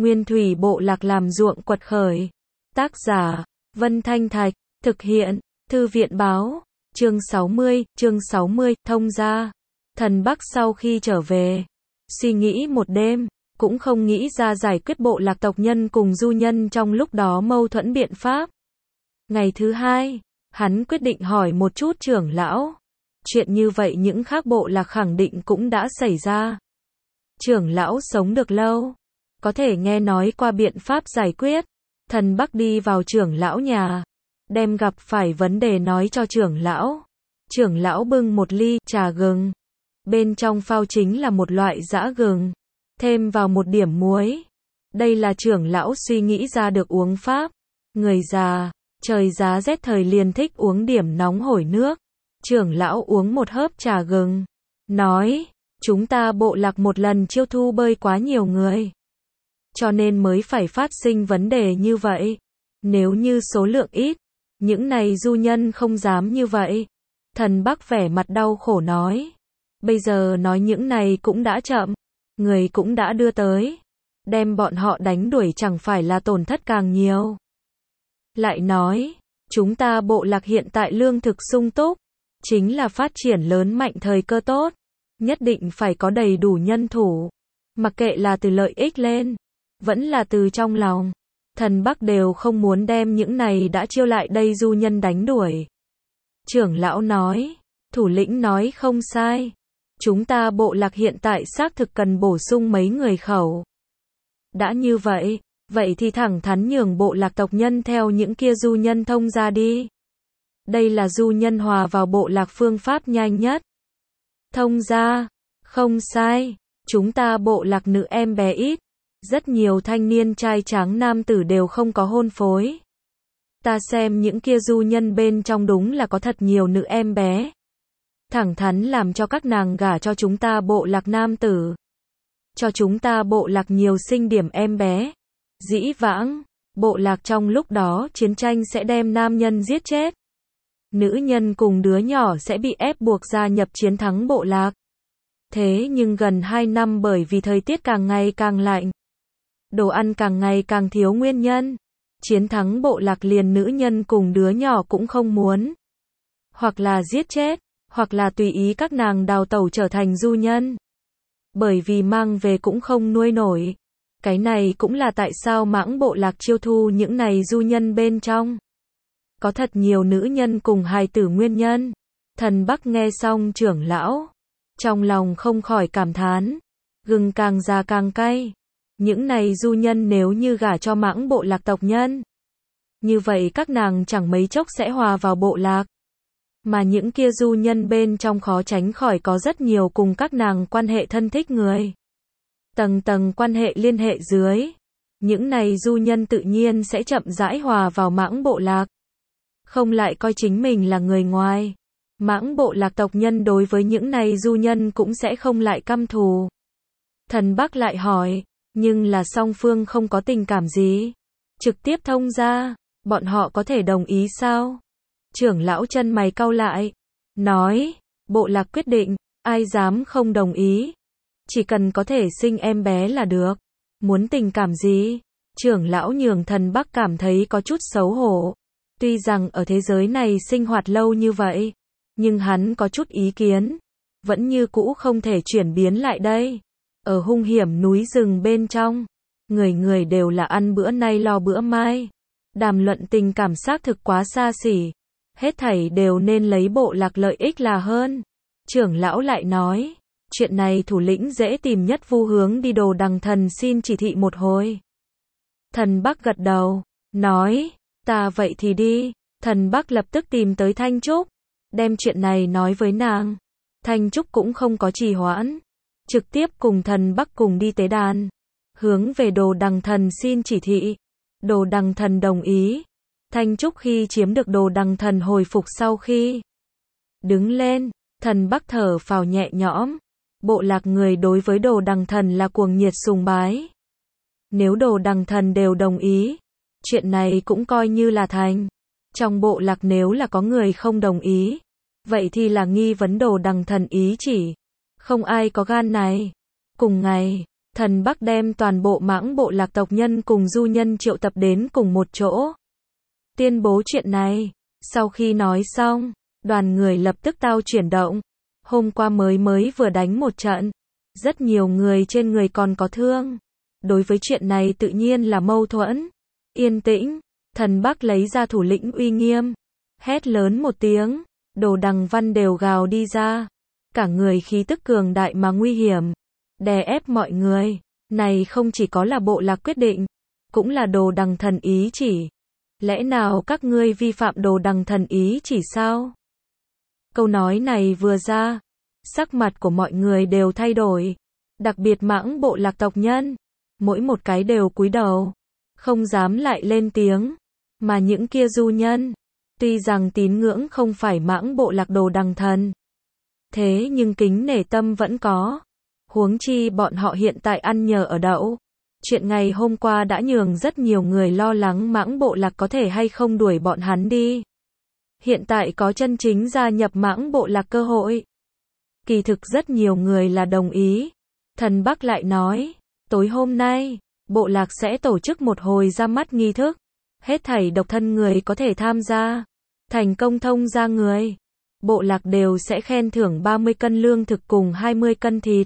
Nguyên thủy bộ lạc làm ruộng quật khởi. Tác giả, Vân Thanh Thạch, thực hiện, Thư viện báo, chương 60, thông gia. Thần Bắc sau khi trở về, suy nghĩ một đêm, cũng không nghĩ ra giải quyết bộ lạc tộc nhân cùng du nhân trong lúc đó mâu thuẫn biện pháp. Ngày thứ hai, hắn quyết định hỏi một chút trưởng lão. Chuyện như vậy những khác bộ lạc khẳng định cũng đã xảy ra. Trưởng lão sống được lâu, có thể nghe nói qua biện pháp giải quyết. Thần Bắc đi vào trưởng lão nhà, đem gặp phải vấn đề nói cho trưởng lão. Trưởng lão bưng một ly trà gừng, bên trong phao chính là một loại dã gừng, thêm vào một điểm muối. Đây là trưởng lão suy nghĩ ra được uống pháp. Người già, trời giá rét thời liền thích uống điểm nóng hổi nước. Trưởng lão uống một hớp trà gừng, nói, chúng ta bộ lạc một lần chiêu thu bơi quá nhiều người, cho nên mới phải phát sinh vấn đề như vậy. Nếu như số lượng ít, những này du nhân không dám như vậy. Thần Bắc vẻ mặt đau khổ nói, bây giờ nói những này cũng đã chậm, người cũng đã đưa tới, đem bọn họ đánh đuổi chẳng phải là tổn thất càng nhiều. Lại nói, chúng ta bộ lạc hiện tại lương thực sung túc, chính là phát triển lớn mạnh thời cơ tốt, nhất định phải có đầy đủ nhân thủ, mặc kệ là từ lợi ích lên, vẫn là từ trong lòng. Thần Bắc đều không muốn đem những này đã chiêu lại đây du nhân đánh đuổi. Trưởng lão nói, thủ lĩnh nói không sai, chúng ta bộ lạc hiện tại xác thực cần bổ sung mấy người khẩu. Đã như vậy, vậy thì thẳng thắn nhường bộ lạc tộc nhân theo những kia du nhân thông ra đi. Đây là du nhân hòa vào bộ lạc phương pháp nhanh nhất. Thông ra, không sai, chúng ta bộ lạc nữ em bé ít, rất nhiều thanh niên trai tráng nam tử đều không có hôn phối. Ta xem những kia du nhân bên trong đúng là có thật nhiều nữ em bé. Thẳng thắn làm cho các nàng gả cho chúng ta bộ lạc nam tử. Cho chúng ta bộ lạc nhiều sinh điểm em bé. Dĩ vãng, bộ lạc trong lúc đó chiến tranh sẽ đem nam nhân giết chết. Nữ nhân cùng đứa nhỏ sẽ bị ép buộc gia nhập chiến thắng bộ lạc. Thế nhưng gần 2 năm bởi vì thời tiết càng ngày càng lạnh, đồ ăn càng ngày càng thiếu nguyên nhân, chiến thắng bộ lạc liền nữ nhân cùng đứa nhỏ cũng không muốn. Hoặc là giết chết, hoặc là tùy ý các nàng đào tẩu trở thành du nhân. Bởi vì mang về cũng không nuôi nổi. Cái này cũng là tại sao mãng bộ lạc chiêu thu những này du nhân bên trong. Có thật nhiều nữ nhân cùng hài tử nguyên nhân. Thần Bắc nghe xong trưởng lão, trong lòng không khỏi cảm thán, gừng càng già càng cay. Những này du nhân nếu như gả cho mãng bộ lạc tộc nhân, như vậy các nàng chẳng mấy chốc sẽ hòa vào bộ lạc. Mà những kia du nhân bên trong khó tránh khỏi có rất nhiều cùng các nàng quan hệ thân thích người. Tầng tầng quan hệ liên hệ dưới, những này du nhân tự nhiên sẽ chậm rãi hòa vào mãng bộ lạc. Không lại coi chính mình là người ngoài. Mãng bộ lạc tộc nhân đối với những này du nhân cũng sẽ không lại căm thù. Thần Bắc lại hỏi, nhưng là song phương không có tình cảm gì, trực tiếp thông ra, bọn họ có thể đồng ý sao? Trưởng lão chân mày cau lại, nói, bộ lạc quyết định, ai dám không đồng ý? Chỉ cần có thể sinh em bé là được, muốn tình cảm gì? Trưởng lão nhường Thần Bắc cảm thấy có chút xấu hổ. Tuy rằng ở thế giới này sinh hoạt lâu như vậy, nhưng hắn có chút ý kiến, vẫn như cũ không thể chuyển biến lại đây. Ở hung hiểm núi rừng bên trong, người người đều là ăn bữa nay lo bữa mai. Đàm luận tình cảm xác thực quá xa xỉ, hết thảy đều nên lấy bộ lạc lợi ích là hơn. Trưởng lão lại nói, chuyện này thủ lĩnh dễ tìm nhất Vu hướng đi Đồ Đằng Thần xin chỉ thị một hồi. Thần Bắc gật đầu, nói, ta vậy thì đi. Thần Bắc lập tức tìm tới Thanh Trúc, đem chuyện này nói với nàng. Thanh Trúc cũng không có trì hoãn, trực tiếp cùng Thần Bắc cùng đi tế đàn, hướng về Đồ Đằng Thần xin chỉ thị. Đồ Đằng Thần đồng ý. Thanh Trúc khi chiếm được Đồ Đằng Thần hồi phục sau khi đứng lên, Thần Bắc thở phào nhẹ nhõm. Bộ lạc người đối với Đồ Đằng Thần là cuồng nhiệt sùng bái. Nếu Đồ Đằng Thần đều đồng ý, chuyện này cũng coi như là thành. Trong bộ lạc nếu là có người không đồng ý, vậy thì là nghi vấn Đồ Đằng Thần ý chỉ. Không ai có gan này. Cùng ngày, Thần Bắc đem toàn bộ Mãng bộ lạc tộc nhân cùng du nhân triệu tập đến cùng một chỗ. Tuyên bố chuyện này. Sau khi nói xong, đoàn người lập tức tao chuyển động. Hôm qua mới vừa đánh một trận. Rất nhiều người trên người còn có thương. Đối với chuyện này tự nhiên là mâu thuẫn. Yên tĩnh, Thần Bắc lấy ra thủ lĩnh uy nghiêm. Hét lớn một tiếng, Đồ Đằng Văn đều gào đi ra. Cả người khí tức cường đại mà nguy hiểm. Đè ép mọi người. Này không chỉ có là bộ lạc quyết định, cũng là Đồ Đằng thần ý chỉ. Lẽ nào các ngươi vi phạm Đồ Đằng thần ý chỉ sao? Câu nói này vừa ra, sắc mặt của mọi người đều thay đổi. Đặc biệt Mãng bộ lạc tộc nhân, mỗi một cái đều cúi đầu, không dám lại lên tiếng. Mà những kia du nhân, tuy rằng tín ngưỡng không phải Mãng bộ lạc Đồ Đằng thần, thế nhưng kính nể tâm vẫn có. Huống chi bọn họ hiện tại ăn nhờ ở đậu. Chuyện ngày hôm qua đã nhường rất nhiều người lo lắng Mãng bộ lạc có thể hay không đuổi bọn hắn đi. Hiện tại có chân chính gia nhập Mãng bộ lạc cơ hội. Kỳ thực rất nhiều người là đồng ý. Thần Bắc lại nói, tối hôm nay, bộ lạc sẽ tổ chức một hồi ra mắt nghi thức. Hết thảy độc thân người có thể tham gia. Thành công thông gia người, bộ lạc đều sẽ khen thưởng 30 cân lương thực cùng 20 cân thịt.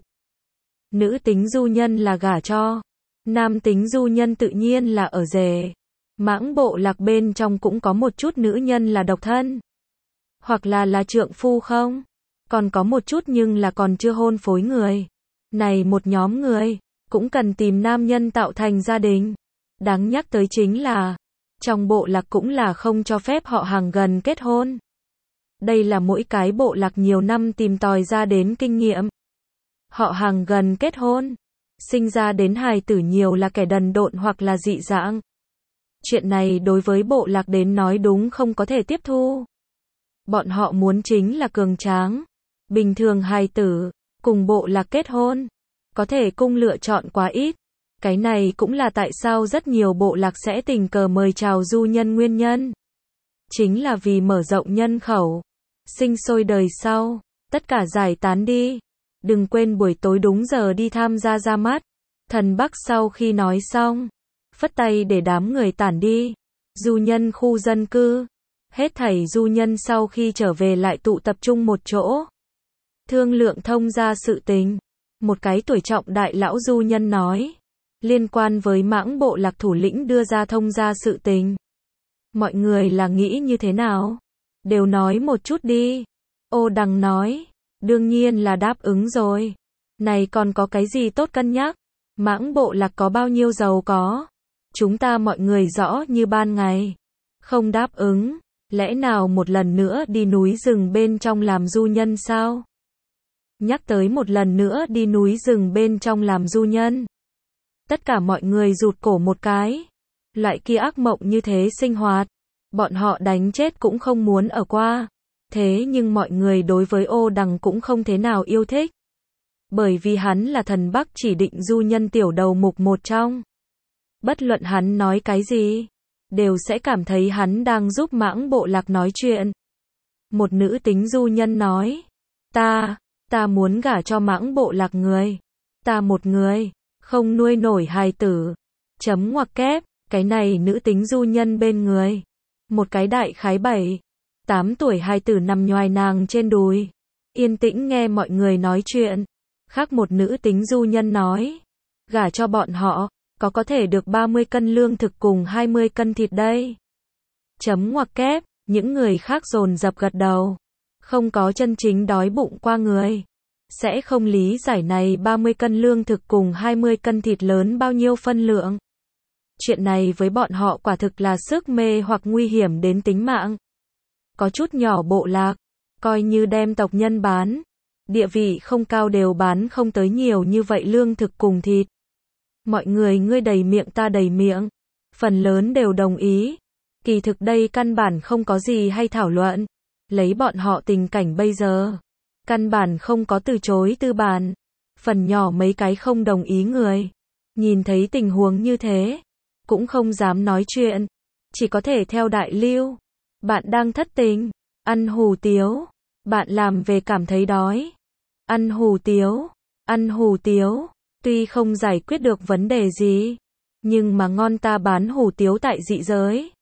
Nữ tính du nhân là gả cho. Nam tính du nhân tự nhiên là ở rể. Mãng bộ lạc bên trong cũng có một chút nữ nhân là độc thân. Hoặc là trượng phu không. Còn có một chút nhưng là còn chưa hôn phối người. Này một nhóm người, cũng cần tìm nam nhân tạo thành gia đình. Đáng nhắc tới chính là, trong bộ lạc cũng là không cho phép họ hàng gần kết hôn. Đây là mỗi cái bộ lạc nhiều năm tìm tòi ra đến kinh nghiệm. Họ hàng gần kết hôn, sinh ra đến hài tử nhiều là kẻ đần độn hoặc là dị dạng. Chuyện này đối với bộ lạc đến nói đúng không có thể tiếp thu. Bọn họ muốn chính là cường tráng, bình thường hài tử, cùng bộ lạc kết hôn, có thể cung lựa chọn quá ít. Cái này cũng là tại sao rất nhiều bộ lạc sẽ tình cờ mời chào du nhân nguyên nhân. Chính là vì mở rộng nhân khẩu, sinh sôi đời sau, tất cả giải tán đi. Đừng quên buổi tối đúng giờ đi tham gia ra mắt. Thần Bắc sau khi nói xong, phất tay để đám người tản đi. Du nhân khu dân cư, hết thảy du nhân sau khi trở về lại tụ tập trung một chỗ. Thương lượng thông gia sự tình. Một cái tuổi trọng đại lão du nhân nói, liên quan với Mãng bộ lạc thủ lĩnh đưa ra thông gia sự tình. Mọi người là nghĩ như thế nào? Đều nói một chút đi. Ô Đằng nói, đương nhiên là đáp ứng rồi. Này còn có cái gì tốt cân nhắc? Mãng bộ lạc có bao nhiêu giàu có? Chúng ta mọi người rõ như ban ngày. Không đáp ứng, lẽ nào một lần nữa đi núi rừng bên trong làm du nhân sao? Nhắc tới một lần nữa đi núi rừng bên trong làm du nhân. Tất cả mọi người rụt cổ một cái. Loại kia ác mộng như thế sinh hoạt, bọn họ đánh chết cũng không muốn ở qua. Thế nhưng mọi người đối với Ô Đằng cũng không thế nào yêu thích. Bởi vì hắn là Thần Bắc chỉ định du nhân tiểu đầu mục một trong. Bất luận hắn nói cái gì, đều sẽ cảm thấy hắn đang giúp Mãng bộ lạc nói chuyện. Một nữ tính du nhân nói, ta muốn gả cho Mãng bộ lạc người. Ta một người, không nuôi nổi hài tử. Chấm ngoặc kép, cái này nữ tính du nhân bên người. Một cái đại khái 7-8 tuổi hài tử nằm nhoài nàng trên đùi. Yên tĩnh nghe mọi người nói chuyện. Khác một nữ tính du nhân nói, gả cho bọn họ, có thể được 30 cân lương thực cùng 20 cân thịt đây. Chấm ngoặc kép, những người khác dồn dập gật đầu. Không có chân chính đói bụng qua người, sẽ không lý giải này 30 cân lương thực cùng 20 cân thịt lớn bao nhiêu phân lượng. Chuyện này với bọn họ quả thực là sức mê hoặc nguy hiểm đến tính mạng. Có chút nhỏ bộ lạc, coi như đem tộc nhân bán, địa vị không cao đều bán không tới nhiều như vậy lương thực cùng thịt. Mọi người ngươi đầy miệng ta đầy miệng, phần lớn đều đồng ý. Kỳ thực đây căn bản không có gì hay thảo luận. Lấy bọn họ tình cảnh bây giờ, căn bản không có từ chối tư bản. Phần nhỏ mấy cái không đồng ý người, nhìn thấy tình huống như thế, cũng không dám nói chuyện, chỉ có thể theo đại lưu. Bạn đang thất tình, ăn hủ tiếu, bạn làm về cảm thấy đói, ăn hủ tiếu, Tuy không giải quyết được vấn đề gì, nhưng mà ngon ta bán hủ tiếu tại dị giới.